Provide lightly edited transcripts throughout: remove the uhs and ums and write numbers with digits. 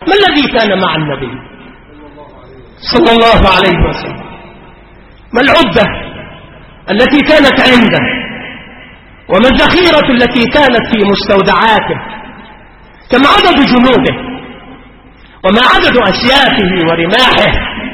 ما الذي كان مع النبي صلى الله عليه وسلم؟ ما العدة التي كانت عنده؟ وما الذخيرة التي كانت في مستودعاته؟ كم عدد جنوده؟ وما عدد أسيافه ورماحه؟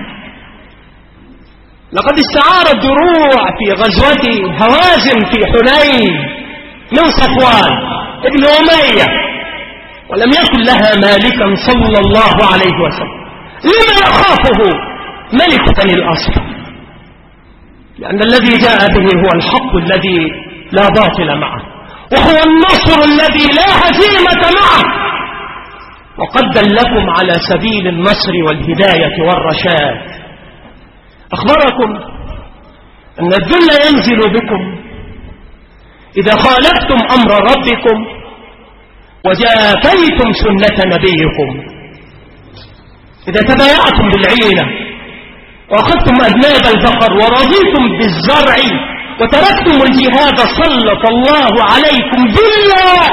لقد استعار الدروع في غزوة هوازن في حنين من صفوان ابن أمية، ولم يكن لها مالكا صلى الله عليه وسلم. لما يخافه ملك بني الأصفر؟ لأن الذي جاء به هو الحق الذي لا باطل معه، وهو النصر الذي لا هزيمة معه، وقد دلكم على سبيل النصر والهداية والرشاد. أخبركم أن الذل ينزل بكم إذا خالفتم أمر ربكم وجافيتم سنة نبيكم. إذا تبايعتم بالعينة وأخذتم أذناب البقر ورضيتم بالزرع وتركتم الجهاد سلط الله عليكم ذلا،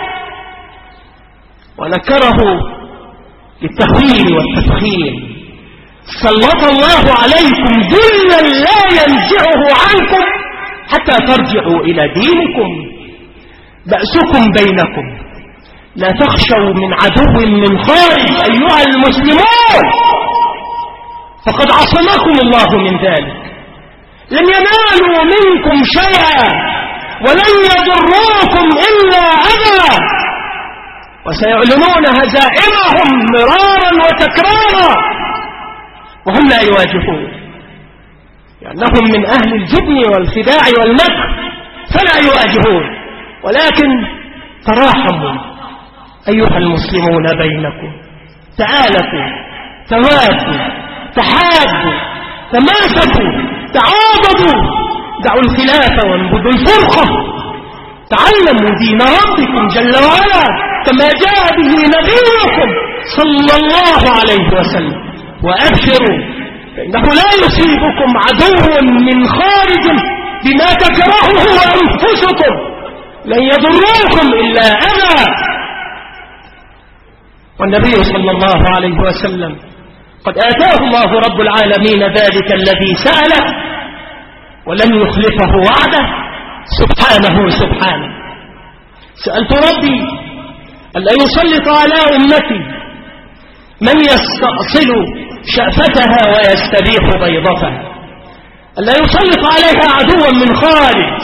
ونكره للتهويل والتفخيم، سلط الله عليكم ذلا لا ينزعه عنكم حتى ترجعوا إلى دينكم. بأسكم بينكم، لا تخشوا من عدو من خارج أيها المسلمون، فقد عصمكم الله من ذلك. لن ينالوا منكم شيئا ولن يضروكم إلا أذى، وسيعلنون هزائمهم مرارا وتكرارا وهم لا يواجهون، لأنهم من أهل الجبن والخداع والمكر فلا يواجهون. ولكن تراحموا أيها المسلمون بينكم، تعالفوا، توادوا، تحابوا، تماسكوا، تعاضدوا، دعوا الخلاف وانبذوا الفرقة، تعلموا دين ربكم جل وعلا كما جاء به نبيكم صلى الله عليه وسلم، وأبشروا فإنه لا يصيبكم عدو من خارج بما تكرهه أنفسكم، لن يضروكم إلا أذى. والنبي صلى الله عليه وسلم قد آتاه الله رب العالمين ذلك الذي سأله ولن يخلفه وعده سبحانه سبحانه. سألت ربي ألا يسلط على أمتي من يستأصل شأفتها ويستبيح بيضتها، ألا يسلط عليها عدوا من خارج،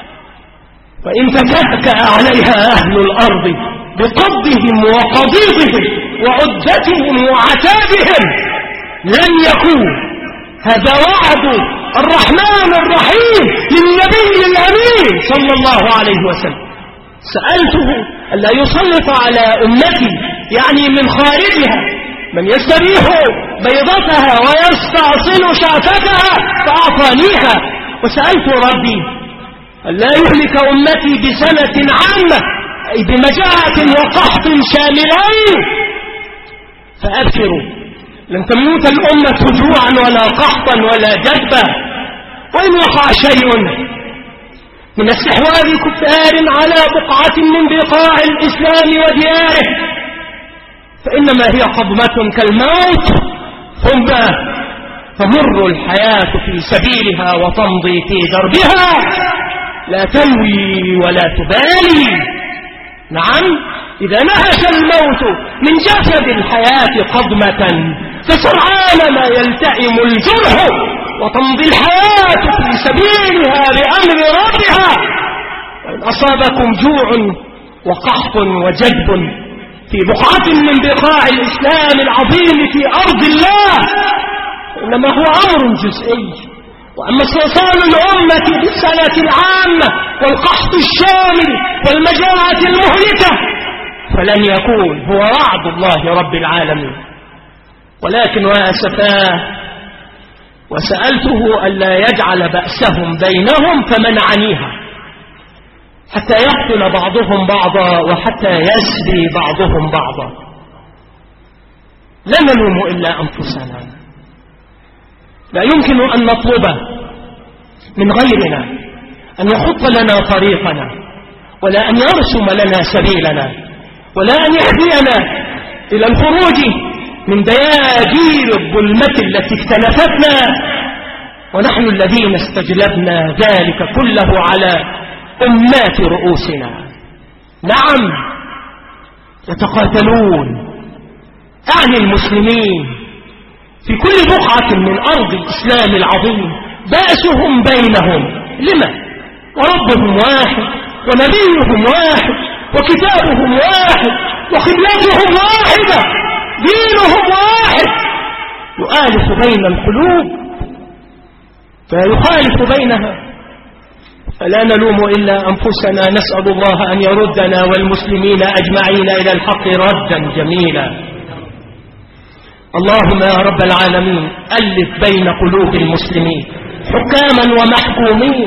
فإن تكأكأ عليها أهل الأرض بقبضهم وقضيضهم وعدتهم وعتابهم لن يكون. هذا وعد الرحمن الرحيم للنبي الأمين صلى الله عليه وسلم. سألته ألا يسلط على أمتي يعني من خارجها من يستبيح بيضتها ويستأصل شأفتها فأعطانيها. وسألت ربي ألا يهلك أمتي بسنة عامة أي بمجاعة وقحط شاملين، فأبشروا لن تموت الأمة جوعا ولا قحطا ولا جدبا. وإن وقع شيء من استحواذ كفار على بقعة من بقاع الإسلام ودياره فإنما هي قضمة كالموت، ثم تمر الحياة في سبيلها وتمضي في دربها، لا تنوي ولا تبالي. نعم، إذا نهش الموت من جسد الحياة قضمة فسرعان ما يلتئم الجرح وتمضي الحياة في سبيلها بأمر ربها. وإن أصابكم جوع وقحط وجدب في بقعة من بقاع الإسلام العظيم في أرض الله إنما هو أمر جزئي. وأما استئصال الأمة بالسنة العامة والقحط الشامل والمجاعة المهلكة فلن يكون، هو وعد الله رب العالمين. ولكن وأسفاه وسألته ألا يجعل بأسهم بينهم فمنعنيها حتى يقتل بعضهم بعضا وحتى يسبي بعضهم بعضا. لا نلوم إلا أنفسنا، لا يمكن أن نطلب من غيرنا أن يخط لنا طريقنا ولا أن يرسم لنا سبيلنا ولا أن يهدينا إلى الخروج من دياجير الظلمة التي اكتنفتنا، ونحن الذين استجلبنا ذلك كله على أمات رؤوسنا. نعم يتقاتلون، أعني المسلمين في كل بقعة من أرض الإسلام العظيم، بأسهم بينهم. لما؟ وربهم واحد، ونبيهم واحد، وكتابهم واحد، وقبلتهم واحدة، دينهم واحد، يؤالف بين القلوب فيخالف بينها. فلا نلوم إلا أنفسنا، نسأل الله أن يردنا والمسلمين أجمعين إلى الحق ردا جميلا. اللهم يا رب العالمين ألف بين قلوب المسلمين حكاما ومحكومين،